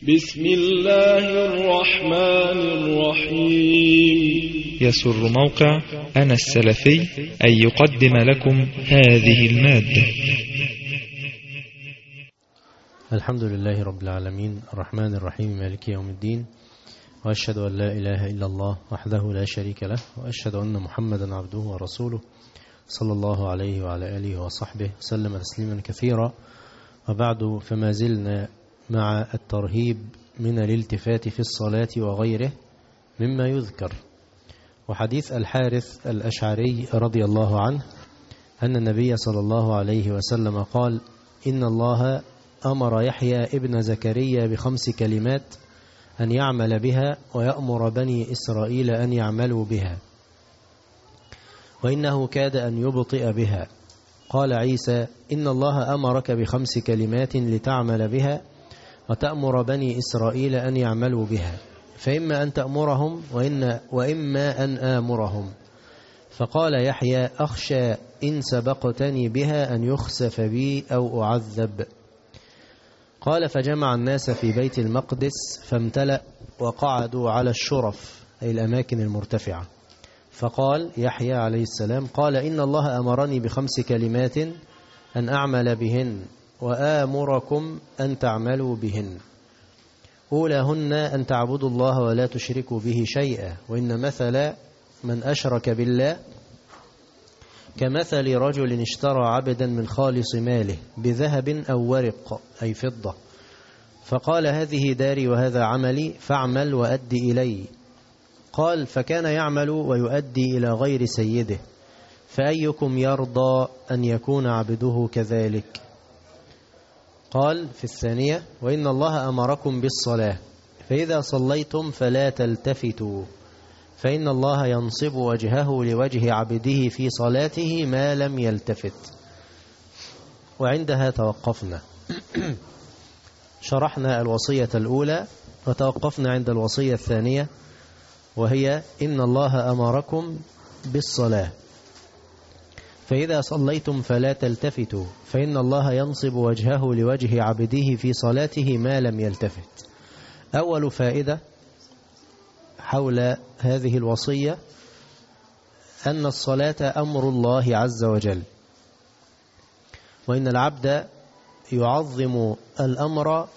بسم الله الرحمن الرحيم. يسر موقع أنا السلفي أن يقدم لكم هذه المادة. الحمد لله رب العالمين الرحمن الرحيم مالك يوم الدين، وأشهد أن لا إله إلا الله وحده لا شريك له، وأشهد أن محمدا عبده ورسوله صلى الله عليه وعلى آله وصحبه وسلم تسليما كثيرا. وبعد، فما زلنا مع الترهيب من الالتفات في الصلاة وغيره مما يذكر. وحديث الحارث الأشعري رضي الله عنه أن النبي صلى الله عليه وسلم قال: إن الله أمر يحيى ابن زكريا ب5 كلمات أن يعمل بها ويأمر بني إسرائيل أن يعملوا بها، وإنه كاد أن يبطئ بها. قال عيسى: إن الله أمرك ب5 كلمات لتعمل بها وتأمر بني إسرائيل أن يعملوا بها، فإما أن تأمرهم وإما أن آمرهم. فقال يحيى: أخشى إن سبقتني بها أن يخسف بي أو أعذب. قال: فجمع الناس في بيت المقدس فامتلأ وقعدوا على الشرف، أي الأماكن المرتفعة. فقال يحيى عليه السلام: قال: إن الله أمرني ب5 كلمات أن أعمل بهن وآمركم أن تعملوا بهن. أولاهن أن تعبدوا الله ولا تشركوا به شيئا، وإن مثل من أشرك بالله كمثل رجل اشترى عبدا من خالص ماله بذهب أو ورق، أي فضة، فقال: هذه داري وهذا عملي فاعمل وأدي إلي. قال: فكان يعمل ويؤدي إلى غير سيده، فأيكم يرضى أن يكون عبده كذلك؟ قال في الثانية: وإن الله أمركم بالصلاة، فإذا صليتم فلا تلتفتوا، فإن الله ينصب وجهه لوجه عبده في صلاته ما لم يلتفت. وعندها توقفنا. شرحنا الوصية الأولى وتوقفنا عند الوصية الثانية، وهي: إن الله أمركم بالصلاة، فإذا صليتم فلا تلتفتوا، فإن الله ينصب وجهه لوجه عبده في صلاته ما لم يلتفت. أول فائدة حول هذه الوصية أن الصلاة أمر الله عز وجل، وإن العبد يعظم الأمر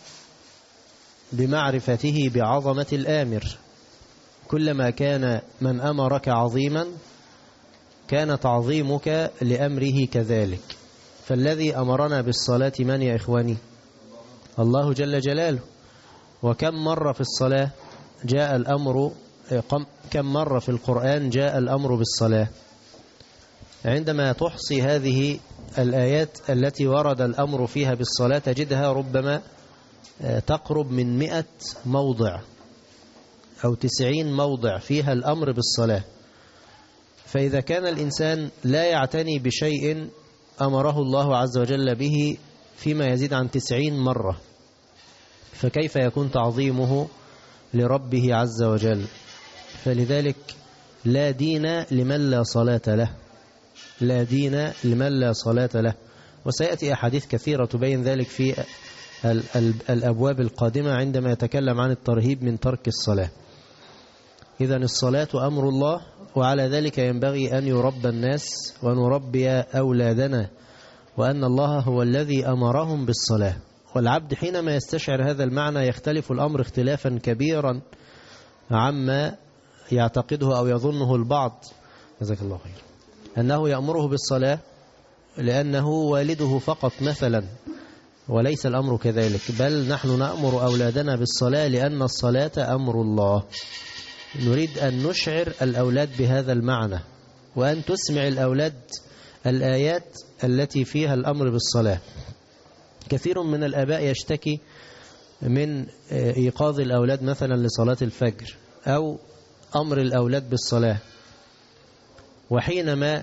بمعرفته بعظمة الآمر. كلما كان من أمرك عظيما كان تعظيمك لأمره كذلك. فالذي أمرنا بالصلاة من يا إخواني؟ الله جل جلاله. وكم مرة في الصلاة جاء الأمر، كم مرة في القرآن جاء الأمر بالصلاة؟ عندما تحصي هذه الآيات التي ورد الأمر فيها بالصلاة تجدها ربما تقرب من 100 موضع أو 90 موضع فيها الأمر بالصلاة. فإذا كان الإنسان لا يعتني بشيء أمره الله عز وجل به فيما يزيد عن 90 مرة، فكيف يكون تعظيمه لربه عز وجل؟ فلذلك لا دين لمن لا صلاة له، لا دين لمن لا صلاة له. وسيأتي أحاديث كثيرة تبين ذلك في الأبواب القادمة عندما يتكلم عن الترهيب من ترك الصلاة. إذن الصلاة أمر الله، وعلى ذلك ينبغي أن يربى الناس ونربي أولادنا، وأن الله هو الذي أمرهم بالصلاة. والعبد حينما يستشعر هذا المعنى يختلف الأمر اختلافا كبيرا عما يعتقده أو يظنه البعض، جزاك الله خير، أنه يأمره بالصلاة لأنه والده فقط مثلا، وليس الأمر كذلك، بل نحن نأمر أولادنا بالصلاة لأن الصلاة أمر الله. نريد أن نشعر الأولاد بهذا المعنى، وأن تسمع الأولاد الآيات التي فيها الأمر بالصلاة. كثير من الآباء يشتكي من إيقاظ الأولاد مثلا لصلاة الفجر أو أمر الأولاد بالصلاة، وحينما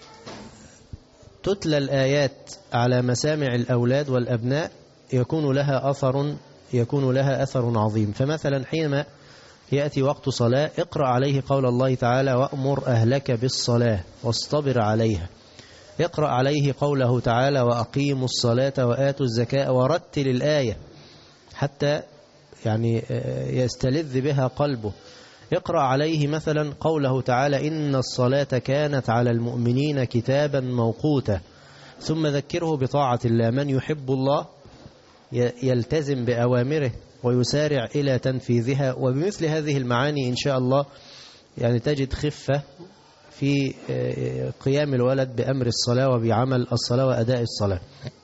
تتلى الآيات على مسامع الأولاد والأبناء يكون لها أثر عظيم. فمثلا حينما يأتي وقت صلاة اقرأ عليه قول الله تعالى: وأمر أهلك بالصلاة واصطبر عليها. اقرأ عليه قوله تعالى: وأقيموا الصلاة وآتوا الزكاة، ورتل الآية حتى يعني يستلذ بها قلبه. اقرأ عليه مثلا قوله تعالى إن الصلاة كانت على المؤمنين كتابا موقوتا، ثم ذكره بطاعة الله. من يحب الله يلتزم بأوامره ويسارع إلى تنفيذها. وبمثل هذه المعاني إن شاء الله يعني تجد خفة في قيام الولد بأمر الصلاة وبعمل الصلاة وأداء الصلاة.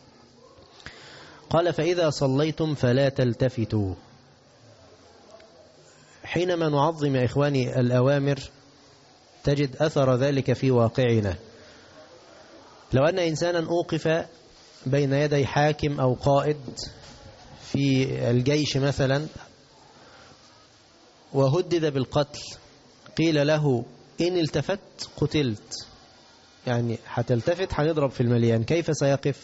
قال فإذا صليتم فلا تلتفتوا. حينما نعظم يا إخواني الأوامر تجد أثر ذلك في واقعنا. لو أن إنسانا أوقف بين يدي حاكم أو قائد في الجيش مثلا وهدد بالقتل، قيل له إن التفت قتلت، يعني هتلتفت هنضرب في المليان، كيف سيقف؟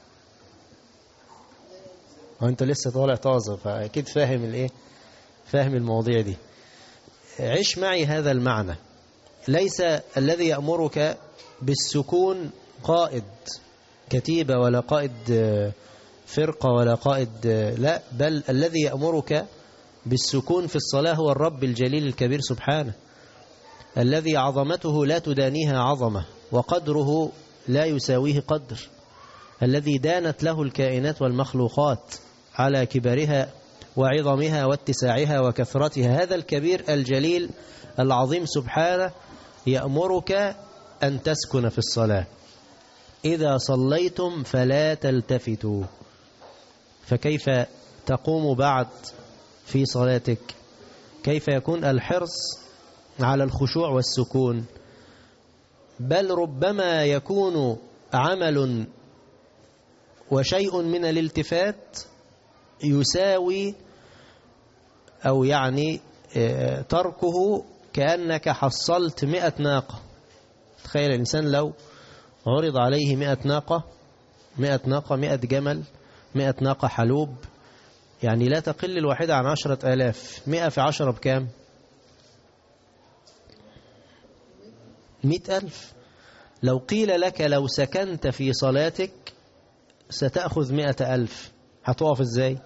وأنت لسه طالع طازة فأكيد فاهم الإيه؟ فاهم المواضيع دي. عش معي هذا المعنى. ليس الذي يأمرك بالسكون قائد كتيبة ولا قائد فرقة ولا قائد، لا، بل الذي يأمرك بالسكون في الصلاة هو الرب الجليل الكبير سبحانه، الذي عظمته لا تدانيها عظمة وقدره لا يساويه قدر، الذي دانت له الكائنات والمخلوقات على كبرها وعظمها واتساعها وكثرتها. هذا الكبير الجليل العظيم سبحانه يأمرك أن تسكن في الصلاة. إذا صليتم فلا تلتفتوا. فكيف تقوم بعد في صلاتك؟ كيف يكون الحرص على الخشوع والسكون؟ بل ربما يكون عمل وشيء من الالتفات يساوي أو يعني تركه كأنك حصلت 100 ناقة. تخيل الإنسان لو عرض عليه 100 ناقة، 100 ناقة، 100 جمل، 100 ناقة حلوب، يعني لا تقل الواحدة عن 10,000. 100 في 10 بكام؟ 100,000. لو قيل لك لو سكنت في صلاتك ستأخذ 100,000، هتقف ازاي؟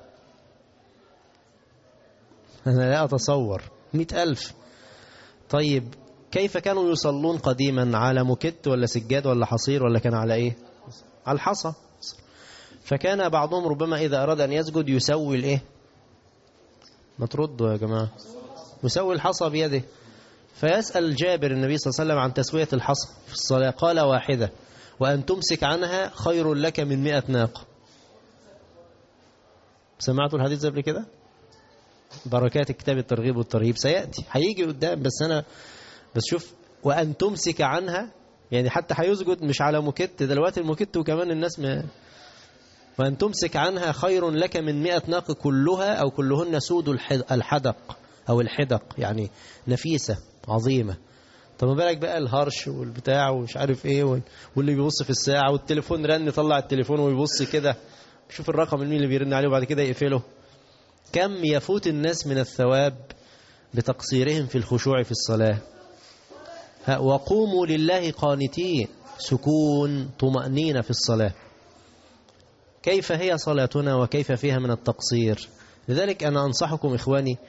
أنا لا أتصور 100,000. طيب كيف كانوا يصلون قديما؟ على مكت ولا سجاد ولا حصير ولا كان على ايه؟ على الحصى. فكان بعضهم ربما إذا أراد أن يسجد يسوي الايه؟ ما تردوا يا جماعة. يسوي الحصى بيده. فيسأل جابر النبي صلى الله عليه وسلم عن تسوية الحصى في الصلاة، قال واحدة، وأن تمسك عنها خير لك من 100 ناقة. سمعتوا الحديث قبل كده؟ بركات كتاب الترغيب والترهيب سيأتي، هيجي قدام، بس شوف، وأن تمسك عنها، يعني حتى هيسجد مش على مكت دلوقتي، المكت وكمان الناس وأن تمسك عنها خير لك من 100 ناقة كلها أو كلهن سود الحدق أو الحدق، يعني نفيسة عظيمة. طب ما بالك بقى الهرش والبتاع ومش عارف ايه واللي بيبص في الساعة والتليفون رن، يطلع التليفون ويبص كده شوف الرقم مين اللي بيرن عليه وبعد كده يقفله. كم يفوت الناس من الثواب بتقصيرهم في الخشوع في الصلاة. وقوموا لله قانتين، سكون طمأنينة في الصلاة. كيف هي صلاتنا وكيف فيها من التقصير؟ لذلك أنا أنصحكم إخواني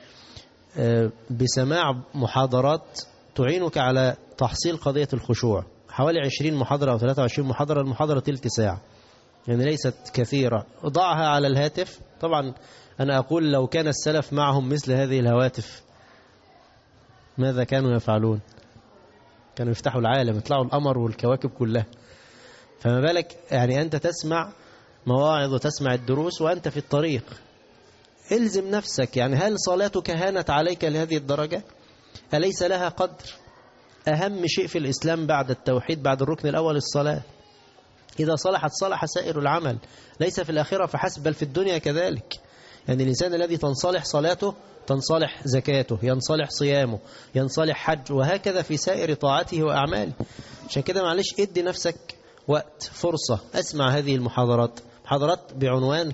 بسماع محاضرات تعينك على تحصيل قضية الخشوع. حوالي 20 محاضرة أو 23 محاضرة، المحاضرة تلت ساعة، يعني ليست كثيرة. ضعها على الهاتف. طبعا أنا أقول لو كان السلف معهم مثل هذه الهواتف ماذا كانوا يفعلون؟ كانوا يفتحوا العالم، يطلعوا القمر والكواكب كلها. فما بالك يعني أنت تسمع مواعظ وتسمع الدروس وأنت في الطريق. الزم نفسك، يعني هل صلاتك هانت عليك لهذه الدرجة؟ أليس لها قدر؟ أهم شيء في الإسلام بعد التوحيد، بعد الركن الأول، الصلاة. إذا صلحت صلح سائر العمل، ليس في الآخرة فحسب بل في الدنيا كذلك. يعني الإنسان الذي تنصلح صلاته تنصلح زكاته، ينصلح صيامه، ينصلح حج، وهكذا في سائر طاعته وأعماله. عشان كده معلش ادي نفسك وقت، فرصة، أسمع هذه المحاضرات، محاضرات بعنوان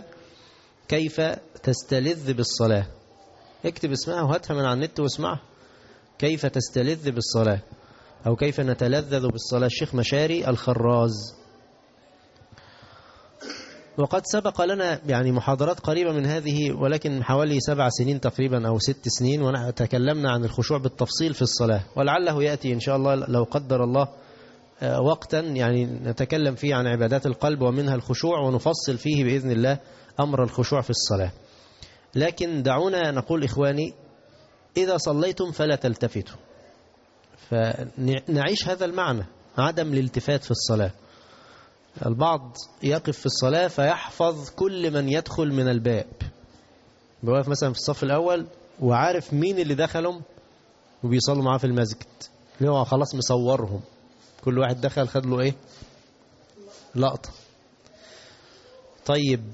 كيف تستلذ بالصلاة. اكتب اسمها وهاتها من على النت واسمعها. كيف تستلذ بالصلاة أو كيف نتلذذ بالصلاة، الشيخ مشاري الخراز. وقد سبق لنا يعني محاضرات قريبة من هذه، ولكن حوالي 7 سنين تقريبا أو 6 سنين، وتكلمنا عن الخشوع بالتفصيل في الصلاة، ولعله يأتي إن شاء الله لو قدر الله وقتا يعني نتكلم فيه عن عبادات القلب ومنها الخشوع، ونفصل فيه بإذن الله أمر الخشوع في الصلاة. لكن دعونا نقول إخواني، إذا صليتم فلا تلتفتوا، فنعيش هذا المعنى، عدم الالتفات في الصلاة. البعض يقف في الصلاة فيحفظ كل من يدخل من الباب، بيقف مثلا في الصف الأول وعارف مين اللي دخلهم وبيصلوا معاه في المسجد، اللي هو خلاص مصورهم، كل واحد دخل خد له ايه لقطة. طيب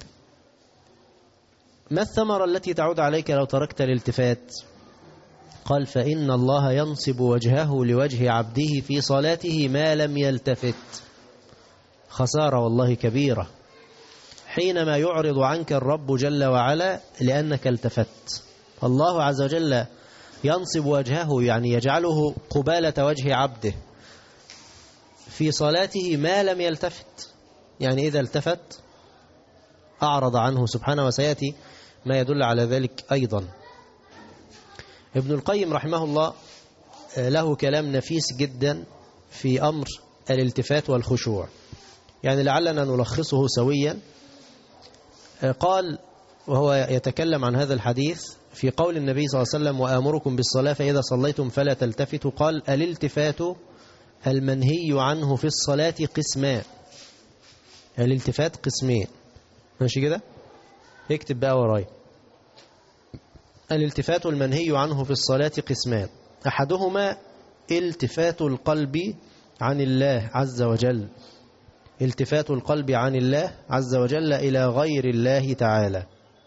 ما الثمرة التي تعود عليك لو تركت الالتفات؟ قال فإن الله ينصب وجهه لوجه عبده في صلاته ما لم يلتفت. خسارة والله كبيرة حينما يعرض عنك الرب جل وعلا لأنك التفت. الله عز وجل ينصب وجهه يعني يجعله قبالة وجه عبده في صلاته ما لم يلتفت، يعني إذا التفت أعرض عنه سبحانه، وسيأتي ما يدل على ذلك أيضا. ابن القيم رحمه الله له كلام نفيس جدا في أمر الالتفات والخشوع، يعني لعلنا نلخصه سويا. قال وهو يتكلم عن هذا الحديث في قول النبي صلى الله عليه وسلم وآمركم بالصلاة فإذا صليتم فلا تلتفتوا، قال الالتفات المنهي عنه في الصلاة قسمان. الالتفات قسمين، ماشي كده؟ اكتب بقى وراي. الالتفات المنهي عنه في الصلاة قسمان، أحدهما التفات القلب عن الله عز وجل، التفات القلب عن الله عز وجل إلى غير الله تعالى،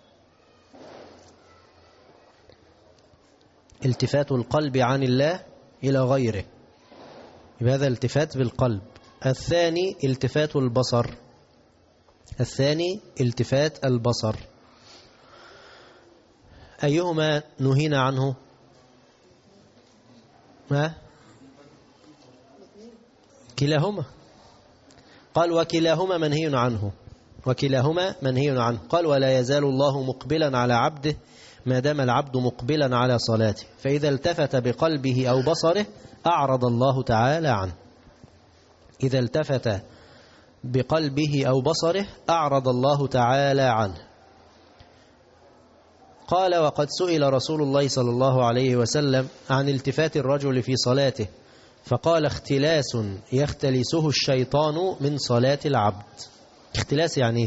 التفات القلب عن الله إلى غيره، هذا التفات بالقلب. الثاني التفات البصر، الثاني التفات البصر. أيهما نهينا عنه؟ ما؟ كلاهما. قال وكلاهما منهي عنه، وكلاهما منهي عنه. قال ولا يزال الله مقبلا على عبده ما دام العبد مقبلا على صلاته، فإذا التفت بقلبه أو بصره أعرض الله تعالى عنه. إذا التفت بقلبه أو بصره أعرض الله تعالى عنه. قال وقد سئل رسول الله صلى الله عليه وسلم عن التفات الرجل في صلاته فقال اختلاس يختلسه الشيطان من صلاة العبد. اختلاس يعني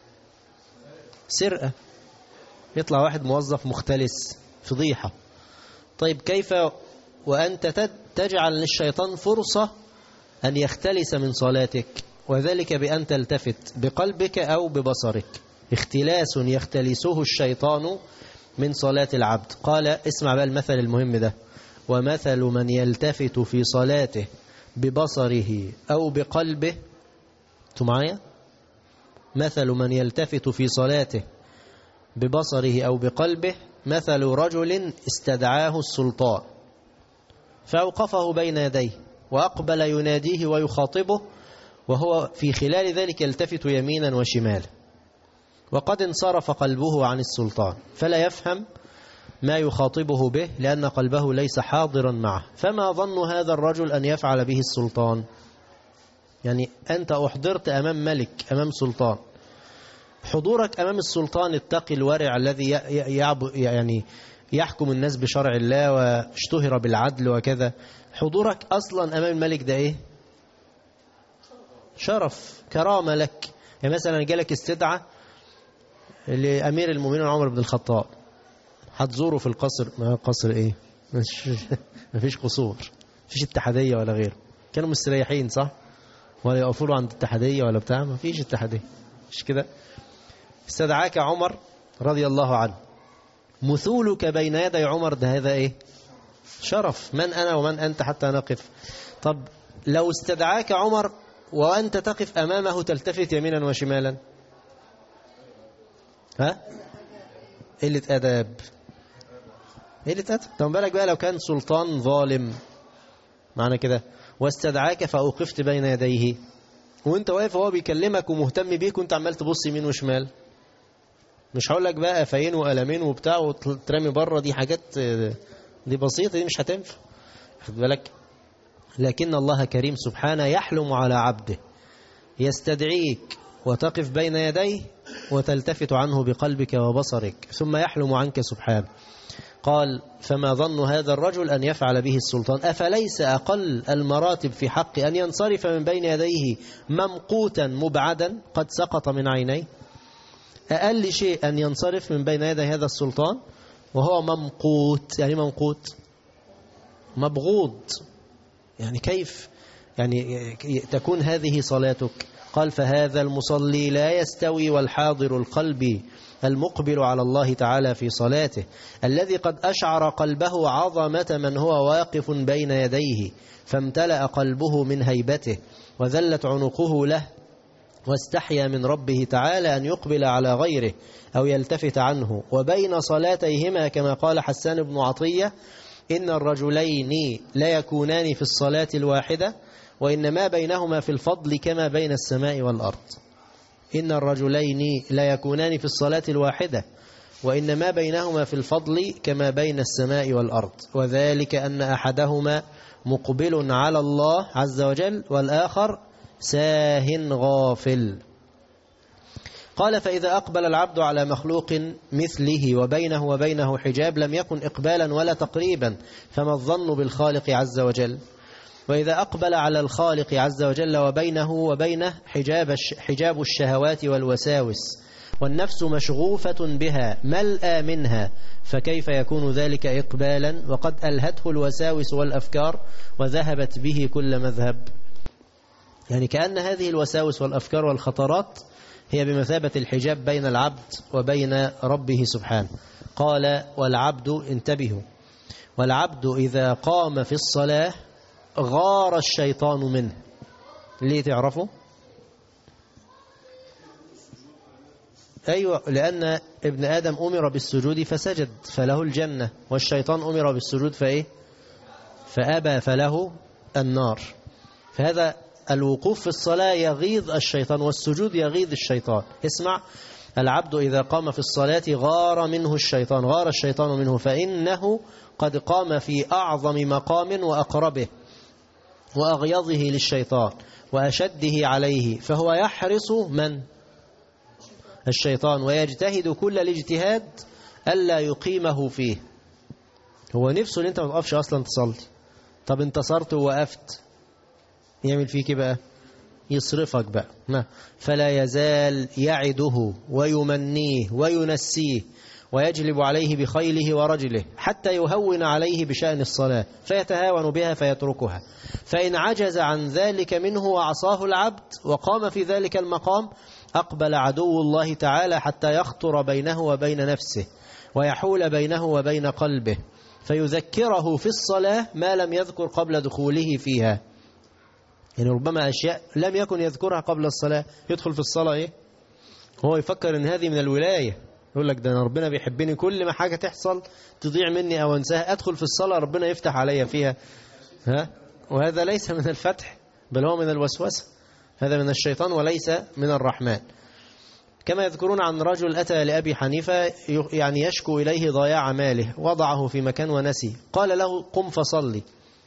سرقة، يطلع واحد موظف مختلس، فضيحة. طيب كيف وأنت تجعل للشيطان فرصة أن يختلس من صلاتك، وذلك بأن تلتفت بقلبك أو ببصرك. اختلاس يختلسه الشيطان من صلاة العبد. قال اسمع بقى المثل المهم ده، ومثل من يلتفت في صلاته ببصره أو بقلبه. انتوا معايا؟ مثل من يلتفت في صلاته ببصره أو بقلبه مثل رجل استدعاه السلطان فأوقفه بين يديه وأقبل يناديه ويخاطبه وهو في خلال ذلك يلتفت يمينا وشمالا، وقد انصرف قلبه عن السلطان فلا يفهم ما يخاطبه به لأن قلبه ليس حاضرا معه. فما ظن هذا الرجل أن يفعل به السلطان؟ يعني أنت أحضرت أمام ملك، أمام سلطان. حضورك أمام السلطان التقي الورع الذي يعني يحكم الناس بشرع الله واشتهر بالعدل وكذا، حضورك أصلا أمام الملك ده إيه؟ شرف، كرامة لك. يعني مثلا جالك استدعاء لأمير المؤمنين عمر بن الخطاب، هتزوره في القصر. ما قصر إيه؟ مفيش قصور، مفيش اتحادية ولا غيره، كانوا مستريحين صح؟ ولا يقفوا له عند اتحادية ولا بتاع، مفيش اتحادية، مش كده. استدعاك عمر رضي الله عنه، مثولك بين يدي عمر ده هذا إيه؟ شرف. من أنا ومن أنت حتى نقف؟ طب لو استدعاك عمر وأنت تقف أمامه تلتفت يمينا وشمالا، ها؟ قلة أدب، قلة أدب. طب بالك بقى لو كان سلطان ظالم، معنى كده واستدعاك فأوقفت بين يديه، وانت واقف وهو بيكلمك ومهتم بيك وانت عمال تبص يمين وشمال. مش هقول لك بقى فين وقلمين وبتاع وترمي بره، دي حاجات دي بسيطة، دي مش هتنفع، خد بالك. لكن الله كريم سبحانه يحلم على عبده، يستدعيك وتقف بين يديه وتلتفت عنه بقلبك وبصرك ثم يحلم عنك سبحانه. قال فما ظن هذا الرجل أن يفعل به السلطان؟ أفليس أقل المراتب في حق أن ينصرف من بين يديه ممقوتا مبعدا قد سقط من عينيه؟ أقل شيء أن ينصرف من بين يدي هذا السلطان وهو ممقوت. يعني ممقوت مبغوض، يعني كيف يعني تكون هذه صلاتك؟ قال فهذا المصلي لا يستوي والحاضر القلب المقبل على الله تعالى في صلاته، الذي قد أشعر قلبه عظمة من هو واقف بين يديه فامتلأ قلبه من هيبته وذلت عنقه له واستحيا من ربه تعالى أن يقبل على غيره أو يلتفت عنه. وبين صلاتيهما كما قال حسان بن عطية إن الرجلين لا يكونان في الصلاة الواحدة وإن ما بينهما في الفضل كما بين السماء والأرض. إن الرجلين لا يكونان في الصلاة الواحدة وإن ما بينهما في الفضل كما بين السماء والأرض، وذلك أن أحدهما مقبل على الله عز وجل والآخر ساه غافل. قال فإذا أقبل العبد على مخلوق مثله وبينه وبينه حجاب لم يكن إقبالا ولا تقريبا، فما الظن بالخالق عز وجل؟ وإذا أقبل على الخالق عز وجل وبينه وبينه حجاب الشهوات والوساوس والنفس مشغوفة بها ملأى منها، فكيف يكون ذلك إقبالا وقد ألهته الوساوس والأفكار وذهبت به كل مذهب؟ يعني كأن هذه الوساوس والأفكار والخطرات هي بمثابة الحجاب بين العبد وبين ربه سبحانه. قال والعبد، انتبهوا، والعبد إذا قام في الصلاة غار الشيطان منه. ليه تعرفوا؟ أيوة، لأن ابن آدم أمر بالسجود فسجد فله الجنة، والشيطان أمر بالسجود فإيه؟ فأبى فله النار. فهذا الوقوف في الصلاة يغيظ الشيطان والسجود يغيظ الشيطان. اسمع، العبد إذا قام في الصلاة غار منه الشيطان، غار الشيطان منه، فإنه قد قام في أعظم مقام وأقربه وأغيظه للشيطان وأشده عليه، فهو يحرص من؟ الشيطان، ويجتهد كل الاجتهاد ألا يقيمه فيه. هو نفسه ان انت ما تقفش اصلا تصلي، طب انتصرت ووقفت يعمل فيك بقى؟ يصرفك بقى. فلا يزال يعده ويمنيه وينسيه ويجلب عليه بخيله ورجله حتى يهون عليه بشأن الصلاة فيتهاون بها فيتركها. فإن عجز عن ذلك منه وعصاه العبد وقام في ذلك المقام أقبل عدو الله تعالى حتى يخطر بينه وبين نفسه ويحول بينه وبين قلبه فيذكره في الصلاة ما لم يذكر قبل دخوله فيها. يعني ربما أشياء لم يكن يذكرها قبل الصلاة يدخل في الصلاة إيه؟ هو يفكر إن هذه من الولاية، يقول لك ده أنا ربنا بيحبني، كل ما حاجة تحصل تضيع مني أو أنساها أدخل في الصلاة ربنا يفتح عليا فيها. وهذا ليس من الفتح بل هو من الوسوسة، هذا من الشيطان وليس من الرحمن. كما يذكرون عن رجل أتى لأبي حنيفة يعني يشكو إليه ضياع ماله، وضعه في مكان ونسي، قال له قم فصلي.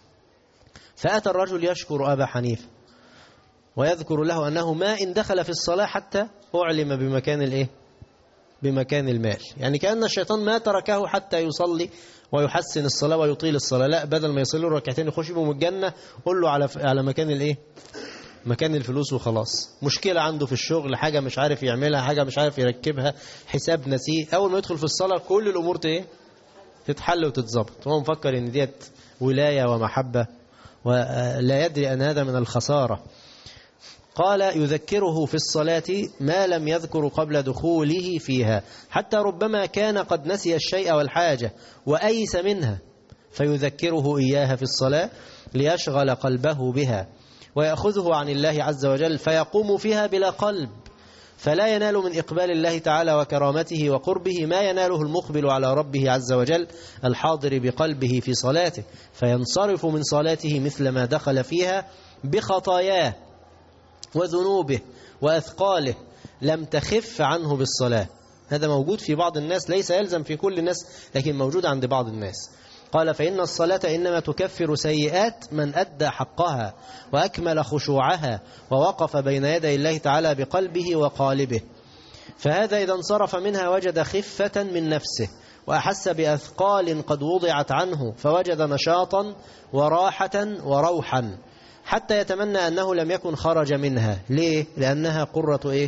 فأتى الرجل يشكر أبا حنيفة ويذكر له أنه ما إن دخل في الصلاة حتى أعلم بمكان الإيه؟ بمكان المال. يعني كأن الشيطان ما تركه حتى يصلي ويحسن الصلاة ويطيل الصلاة، لا، بدل ما يصلي ركعتين يخش بهم الجنة قل له على مكان الإيه؟ مكان الفلوس وخلاص. مشكلة عنده في الشغل، حاجة مش عارف يعملها، حاجة مش عارف يركبها، حساب نسيه، أول ما يدخل في الصلاة كل الأمور تتحل وتتظبط، وهو مفكر إن ديت ولاية ومحبة ولا يدري أن هذا من الخسارة. قال يذكره في الصلاة ما لم يذكر قبل دخوله فيها، حتى ربما كان قد نسي الشيء والحاجة وأيس منها فيذكره إياها في الصلاة ليشغل قلبه بها ويأخذه عن الله عز وجل فيقوم فيها بلا قلب، فلا ينال من إقبال الله تعالى وكرامته وقربه ما يناله المقبل على ربه عز وجل الحاضر بقلبه في صلاته، فينصرف من صلاته مثل ما دخل فيها بخطاياه وذنوبه وأثقاله لم تخف عنه بالصلاة. هذا موجود في بعض الناس، ليس يلزم في كل الناس، لكن موجود عند بعض الناس. قال فإن الصلاة إنما تكفر سيئات من أدى حقها وأكمل خشوعها ووقف بين يدي الله تعالى بقلبه وقالبه. فهذا إذا انصرف منها وجد خفة من نفسه وأحس بأثقال قد وضعت عنه، فوجد نشاطا وراحة وروحا، حتى يتمنى أنه لم يكن خرج منها. ليه؟ لأنها قرة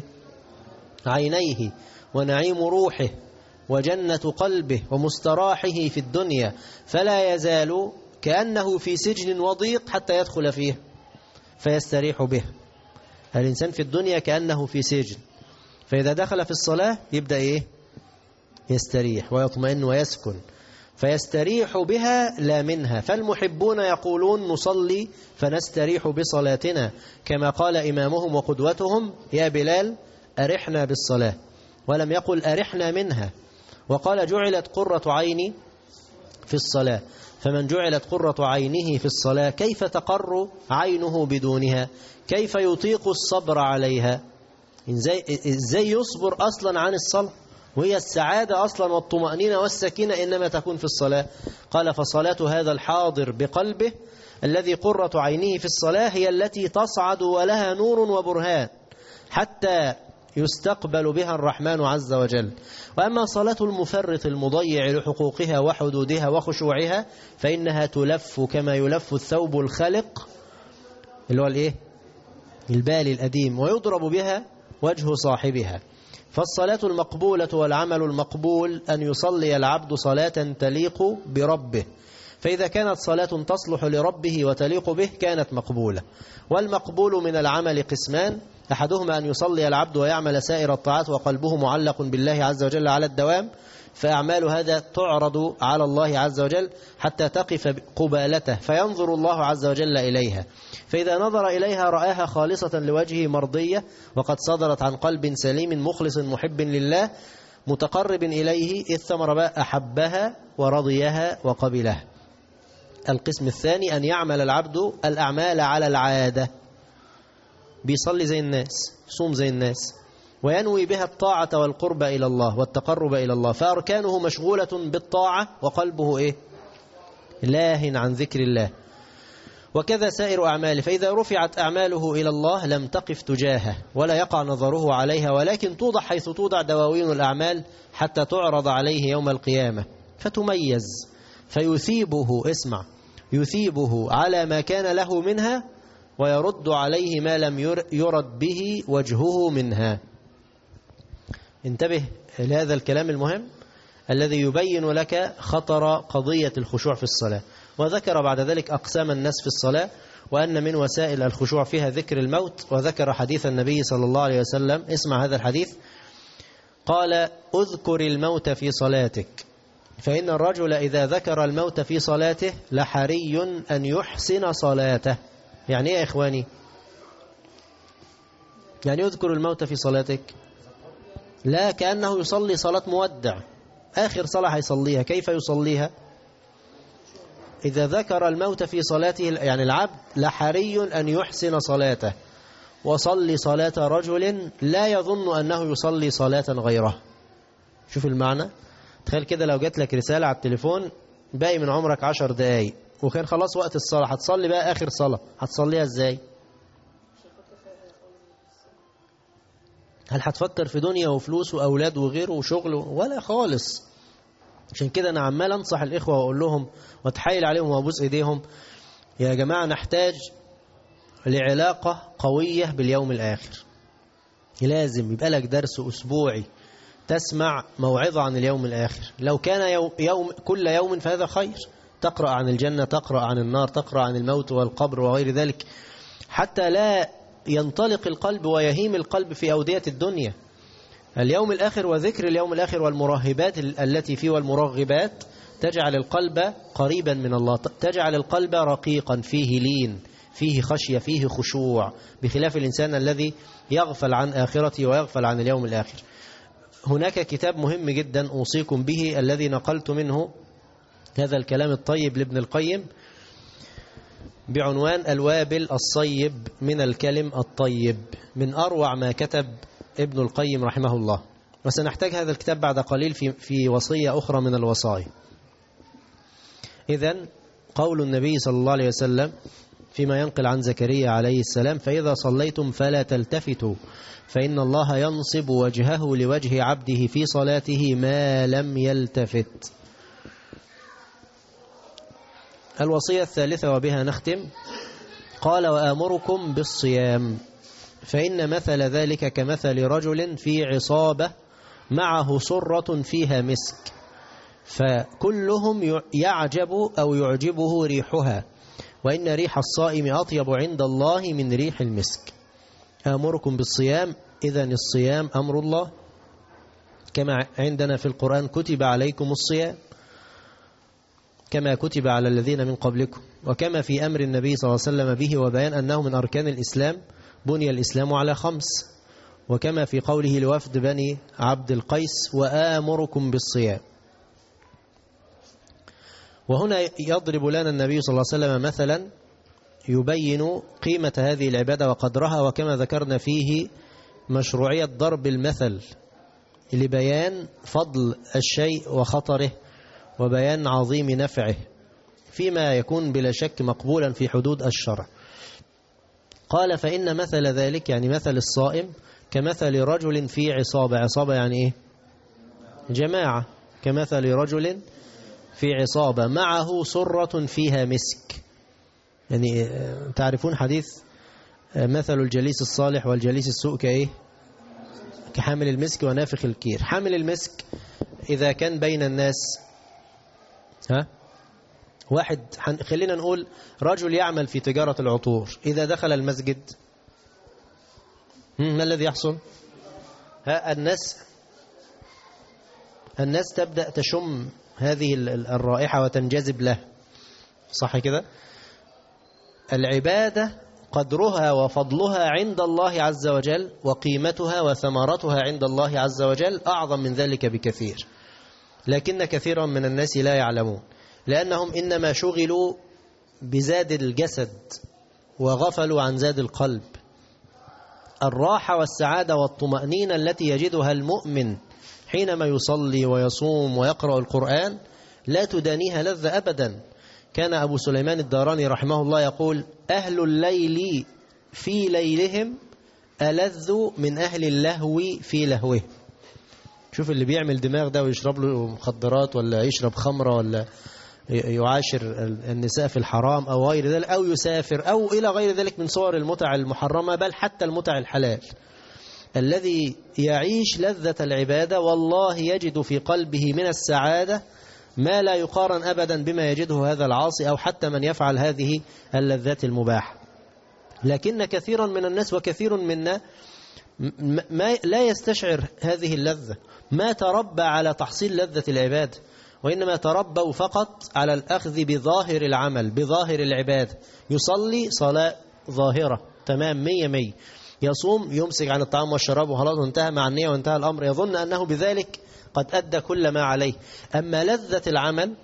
عينيه ونعيم روحه وجنة قلبه ومستراحه في الدنيا، فلا يزال كأنه في سجن وضيق حتى يدخل فيه فيستريح به. الإنسان في الدنيا كأنه في سجن، فإذا دخل في الصلاة يبدأ يستريح ويطمئن ويسكن، فيستريح بها لا منها. فالمحبون يقولون نصلي فنستريح بصلاتنا، كما قال إمامهم وقدوتهم يا بلال أرحنا بالصلاة، ولم يقل أرحنا منها. وقال جعلت قرة عيني في الصلاة، فمن جعلت قرة عينه في الصلاة كيف تقر عينه بدونها؟ كيف يطيق الصبر عليها؟ إزاي يصبر أصلا عن الصلاة؟ وهي السعادة أصلا والطمأنينة والسكينة إنما تكون في الصلاة. قال فصلاة هذا الحاضر بقلبه الذي قرة عينه في الصلاة هي التي تصعد ولها نور وبرهان حتى يستقبل بها الرحمن عز وجل. وأما صلاة المفرط المضيع لحقوقها وحدودها وخشوعها فإنها تلف كما يلف الثوب الخلق اللي هو البالي الأديم، ويضرب بها وجه صاحبها. فالصلاة المقبولة والعمل المقبول أن يصلي العبد صلاة تليق بربه، فإذا كانت صلاة تصلح لربه وتليق به كانت مقبولة. والمقبول من العمل قسمان، أحدهما أن يصلي العبد ويعمل سائر الطاعات وقلبه معلق بالله عز وجل على الدوام، فأعمال هذا تعرض على الله عز وجل حتى تقف قبالته فينظر الله عز وجل إليها، فإذا نظر إليها رآها خالصة لوجهه مرضية وقد صدرت عن قلب سليم مخلص محب لله متقرب إليه، إذ ثمر بقى أحبها ورضيها وقبلها. القسم الثاني أن يعمل العبد الأعمال على العادة، بيصلي زي الناس، يصوم زي الناس، وينوي بها الطاعة والقرب إلى الله والتقرب إلى الله، فأركانه مشغولة بالطاعة وقلبه لاهٍ عن ذكر الله. وكذا سائر أعماله، فإذا رفعت أعماله إلى الله لم تقف تجاهه ولا يقع نظره عليها، ولكن توضع حيث توضع دواوين الأعمال حتى تعرض عليه يوم القيامة فتميز فيثيبه، اسمع، يثيبه على ما كان له منها ويرد عليه ما لم يرد به وجهه منها. انتبه لهذا الكلام المهم الذي يبين لك خطر قضية الخشوع في الصلاة. وذكر بعد ذلك أقسام الناس في الصلاة، وأن من وسائل الخشوع فيها ذكر الموت، وذكر حديث النبي صلى الله عليه وسلم. اسمع هذا الحديث، قال اذكر الموت في صلاتك، فإن الرجل إذا ذكر الموت في صلاته لحري أن يحسن صلاته. يعني إيه يا إخواني؟ يعني يذكر الموت في صلاتك؟ لا، كأنه يصلي صلاة مودع، آخر صلاة هيصليها. كيف يصليها؟ إذا ذكر الموت في صلاته، يعني العبد لحري أن يحسن صلاته، وصلي صلاة رجل لا يظن أنه يصلي صلاة غيره. شوف المعنى. تخيل كده لو جات لك رسالة على التليفون باقي من عمرك 10 دقايق وكان خلاص وقت الصلاة، هتصلي بقى آخر صلاة، هتصليها إزاي؟ هل هتفكر في دنيا وفلوس وأولاد وغيره وشغل؟ ولا خالص. عشان كده أنا عمال أنصح الإخوة وأقول لهم وأتحايل عليهم وأبوس إيديهم، يا جماعة نحتاج لعلاقة قوية باليوم الآخر. لازم يبقى لك درس أسبوعي تسمع موعظة عن اليوم الآخر، لو كان كل يوم فهذا خير. تقرأ عن الجنة، تقرأ عن النار، تقرأ عن الموت والقبر وغير ذلك، حتى لا ينطلق القلب ويهيم القلب في أودية الدنيا. اليوم الآخر وذكر اليوم الآخر والمراهبات التي فيه والمرغبات تجعل القلب قريبا من الله، تجعل القلب رقيقا فيه لين، فيه خشية، فيه خشوع، بخلاف الإنسان الذي يغفل عن آخرته ويغفل عن اليوم الآخر. هناك كتاب مهم جدا أوصيكم به الذي نقلت منه هذا الكلام الطيب لابن القيم، بعنوان الوابل الصيب من الكلم الطيب، من أروع ما كتب ابن القيم رحمه الله. وسنحتاج هذا الكتاب بعد قليل في وصية أخرى من الوصايا. إذن قول النبي صلى الله عليه وسلم فيما ينقل عن زكريا عليه السلام: فإذا صليتم فلا تلتفتوا فإن الله ينصب وجهه لوجه عبده في صلاته ما لم يلتفت. الوصية الثالثة وبها نختم. قال: وآمركم بالصيام فإن مثل ذلك كمثل رجل في عصابة معه صرة فيها مسك، فكلهم يعجب أو يعجبه ريحها، وإن ريح الصائم أطيب عند الله من ريح المسك. آمركم بالصيام، إذن الصيام أمر الله، كما عندنا في القرآن: كتب عليكم الصيام كما كتب على الذين من قبلكم، وكما في أمر النبي صلى الله عليه وسلم به وبيان أنه من أركان الإسلام، بني الإسلام على 5، وكما في قوله لوفد بني عبد القيس: وآمركم بالصيام. وهنا يضرب لنا النبي صلى الله عليه وسلم مثلا يبين قيمة هذه العبادة وقدرها، وكما ذكرنا فيه مشروعية ضرب المثل لبيان فضل الشيء وخطره وبيان عظيم نفعه فيما يكون بلا شك مقبولا في حدود الشرع. قال: فإن مثل ذلك، يعني مثل الصائم، كمثل رجل في عصابة. عصابة يعني إيه؟ جماعة. كمثل رجل في عصابة معه صرة فيها مسك. يعني تعرفون حديث مثل الجليس الصالح والجليس السوء كإيه؟ كحامل المسك ونافخ الكير. حامل المسك إذا كان بين الناس واحد، خلينا نقول رجل يعمل في تجارة العطور، إذا دخل المسجد ما الذي يحصل؟ الناس تبدأ تشم هذه الرائحة وتنجذب له، صح كده؟ العبادة قدرها وفضلها عند الله عز وجل، وقيمتها وثمرتها عند الله عز وجل أعظم من ذلك بكثير، لكن كثيرا من الناس لا يعلمون، لأنهم إنما شغلوا بزاد الجسد وغفلوا عن زاد القلب. الراحة والسعادة والطمأنينة التي يجدها المؤمن حينما يصلي ويصوم ويقرأ القرآن لا تدانيها لذة أبدا. كان أبو سليمان الداراني رحمه الله يقول: أهل الليل في ليلهم ألذ من أهل اللهو في لهوه. شوف اللي بيعمل دماغ ده ويشرب له مخدرات ولا يشرب خمرة ولا يعاشر النساء في الحرام أو غير ذلك، أو يسافر أو إلى غير ذلك من صور المتع المحرمة، بل حتى المتع الحلال. الذي يعيش لذة العبادة والله يجد في قلبه من السعادة ما لا يقارن أبدا بما يجده هذا العاصي أو حتى من يفعل هذه اللذات المباحة. لكن كثيرا من الناس وكثير منا ما لا يستشعر هذه اللذة، ما تربى على تحصيل لذة العبادة، وإنما تربوا فقط على الأخذ بظاهر العمل، بظاهر العبادة. يصلي صلاة ظاهرة تمام 100، يصوم يمسك عن الطعام والشراب وخلاص وانتهى مع النية وانتهى الأمر، يظن أنه بذلك قد أدى كل ما عليه. أما لذة العمل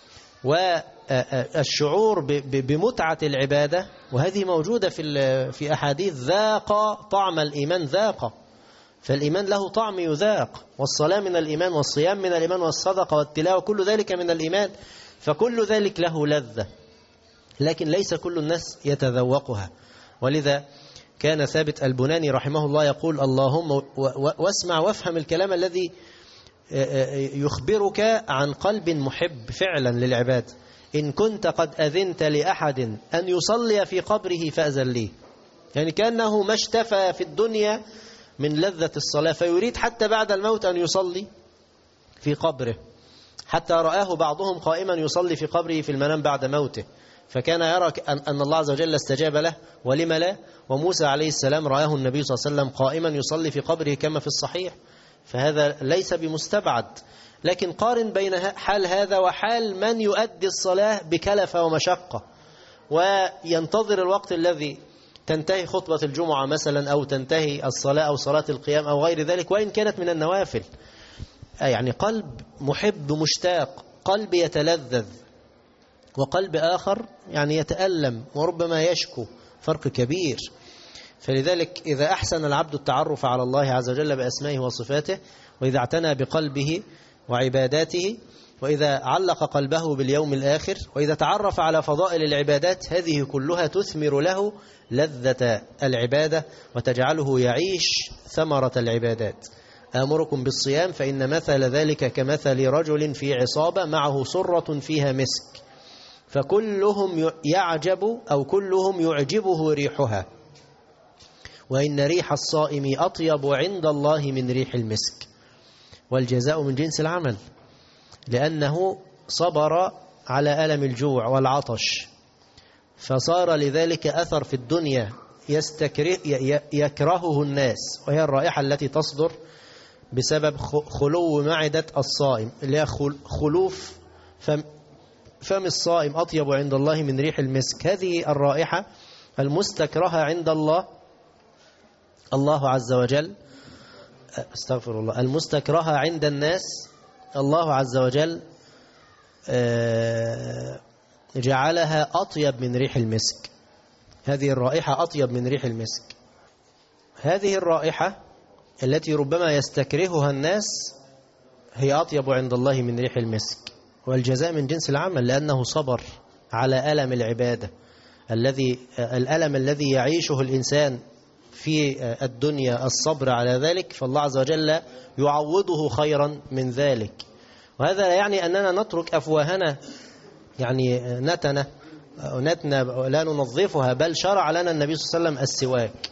والشعور بمتعة العبادة، وهذه موجودة في أحاديث: ذاق طعم الإيمان ذاق، فالإيمان له طعم يذاق، والصلاة من الإيمان، والصيام من الإيمان، والصدقة والتلاوة كل ذلك من الإيمان، فكل ذلك له لذة، لكن ليس كل الناس يتذوقها. ولذا كان ثابت البناني رحمه الله يقول: اللهم واسمع وافهم الكلام الذي يخبرك عن قلب محب فعلا للعباد: إن كنت قد أذنت لأحد أن يصلي في قبره فأذن لي. يعني كأنه ما اشتفى في الدنيا من لذة الصلاة، فيريد حتى بعد الموت أن يصلي في قبره، حتى رآه بعضهم قائما يصلي في قبره في المنام بعد موته، فكان يرى أن الله عز وجل استجاب له، ولم لا. وموسى عليه السلام رآه النبي صلى الله عليه وسلم قائما يصلي في قبره كما في الصحيح، فهذا ليس بمستبعد. لكن قارن بين حال هذا وحال من يؤدي الصلاة بكلفة ومشقة، وينتظر الوقت الذي تنتهي خطبة الجمعة مثلا، أو تنتهي الصلاة أو صلاة القيام أو غير ذلك، وإن كانت من النوافل. يعني قلب محب مشتاق، قلب يتلذذ، وقلب آخر يعني يتألم وربما يشكو، فرق كبير. فلذلك إذا أحسن العبد التعرف على الله عز وجل بأسمائه وصفاته، وإذا اعتنى بقلبه وعباداته، وإذا علق قلبه باليوم الآخر، وإذا تعرف على فضائل العبادات، هذه كلها تثمر له لذة العبادة وتجعله يعيش ثمرة العبادات. آمركم بالصيام فإن مثل ذلك كمثل رجل في عصابة معه صرة فيها مسك، فكلهم يعجب أو كلهم يعجبه ريحها، وإن ريح الصائم أطيب عند الله من ريح المسك. والجزاء من جنس العمل، لأنه صبر على ألم الجوع والعطش، فصار لذلك أثر في الدنيا يكرهه الناس، وهي الرائحة التي تصدر بسبب خلو معدة الصائم، اللي هي خلوف فم الصائم أطيب عند الله من ريح المسك. هذه الرائحة المستكرهة عند الله عز وجل، استغفر الله، المستكرهة عند الناس، الله عز وجل جعلها أطيب من ريح المسك. هذه الرائحة أطيب من ريح المسك. هذه الرائحة التي ربما يستكرهها الناس هي أطيب عند الله من ريح المسك. والجزاء من جنس العمل، لأنه صبر على ألم العبادة، الألم الذي يعيشه الإنسان في الدنيا، الصبر على ذلك، فالله عز وجل يعوضه خيرا من ذلك. وهذا لا يعني أننا نترك أفواهنا يعني نتنة لا ننظفها، بل شرع لنا النبي صلى الله عليه وسلم السواك،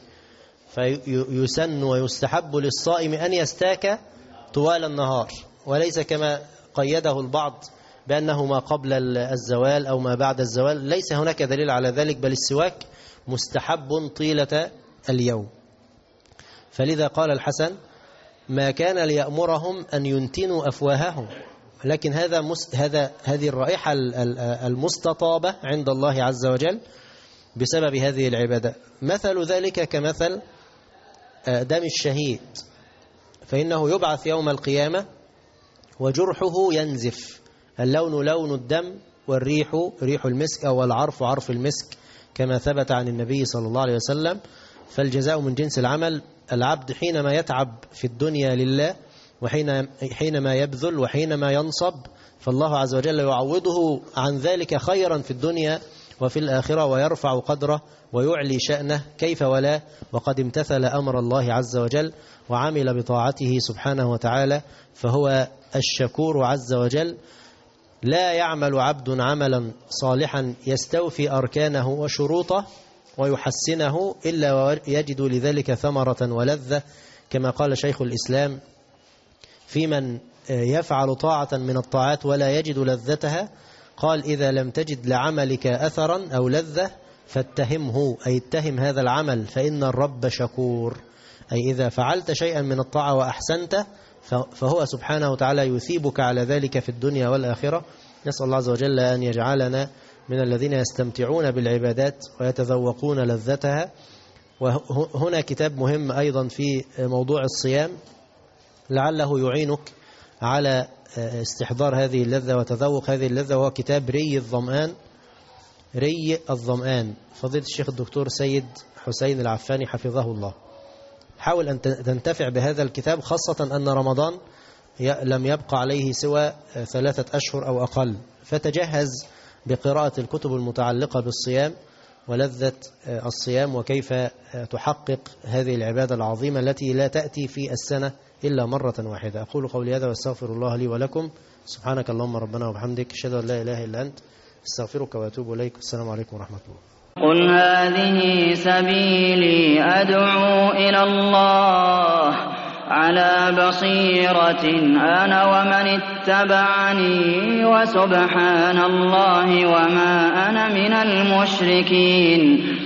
فيسن ويستحب للصائم أن يستاك طوال النهار، وليس كما قيده البعض بأنه ما قبل الزوال أو ما بعد الزوال. ليس هناك دليل على ذلك، بل السواك مستحب طيلة اليوم. فلذا قال الحسن: ما كان ليأمرهم أن ينتنوا أفواههم، لكن هذه الرائحة المستطابة عند الله عز وجل بسبب هذه العبادة. مثل ذلك كمثل دم الشهيد، فإنه يبعث يوم القيامة وجرحه ينزف، اللون لون الدم والريح ريح المسك، أو العرف عرف المسك، كما ثبت عن النبي صلى الله عليه وسلم. فالجزاء من جنس العمل. العبد حينما يتعب في الدنيا لله، وحينما يبذل وحينما ينصب، فالله عز وجل يعوضه عن ذلك خيرا في الدنيا وفي الآخرة، ويرفع قدره ويعلي شأنه، كيف ولا وقد امتثل أمر الله عز وجل وعمل بطاعته سبحانه وتعالى، فهو الشكور عز وجل. لا يعمل عبد عملا صالحا يستوفي أركانه وشروطه ويحسنه إلا ويجد لذلك ثمرة ولذة، كما قال شيخ الإسلام: في من يفعل طاعة من الطاعات ولا يجد لذتها، قال: إذا لم تجد لعملك أثرا أو لذة فاتهمه، أي اتهم هذا العمل، فإن الرب شكور. أي إذا فعلت شيئا من الطاعة وأحسنت، فهو سبحانه وتعالى يثيبك على ذلك في الدنيا والآخرة. نسأل الله عز وجل أن يجعلنا من الذين يستمتعون بالعبادات ويتذوقون لذتها. وهنا كتاب مهم أيضا في موضوع الصيام، لعله يعينك على استحضار هذه اللذة وتذوق هذه اللذة، وهو كتاب ري الظمآن، فضيلة الشيخ الدكتور سيد حسين العفاني حفظه الله. حاول أن تنتفع بهذا الكتاب، خاصة أن رمضان لم يبقى عليه سوى 3 أشهر أو أقل، فتجهز بقراءة الكتب المتعلقة بالصيام ولذة الصيام، وكيف تحقق هذه العبادة العظيمة التي لا تأتي في السنة إلا مرة واحدة. أقول قولي هذا واستغفر الله لي ولكم. سبحانك اللهم ربنا وبحمدك، أشهد أن لا إله إلا أنت، استغفرك وأتوب إليك. السلام عليكم ورحمة الله. قل هذه سبيلي أدعو إلى الله على بصيرة أنا ومن اتبعني، وسبحان الله وما أنا من المشركين.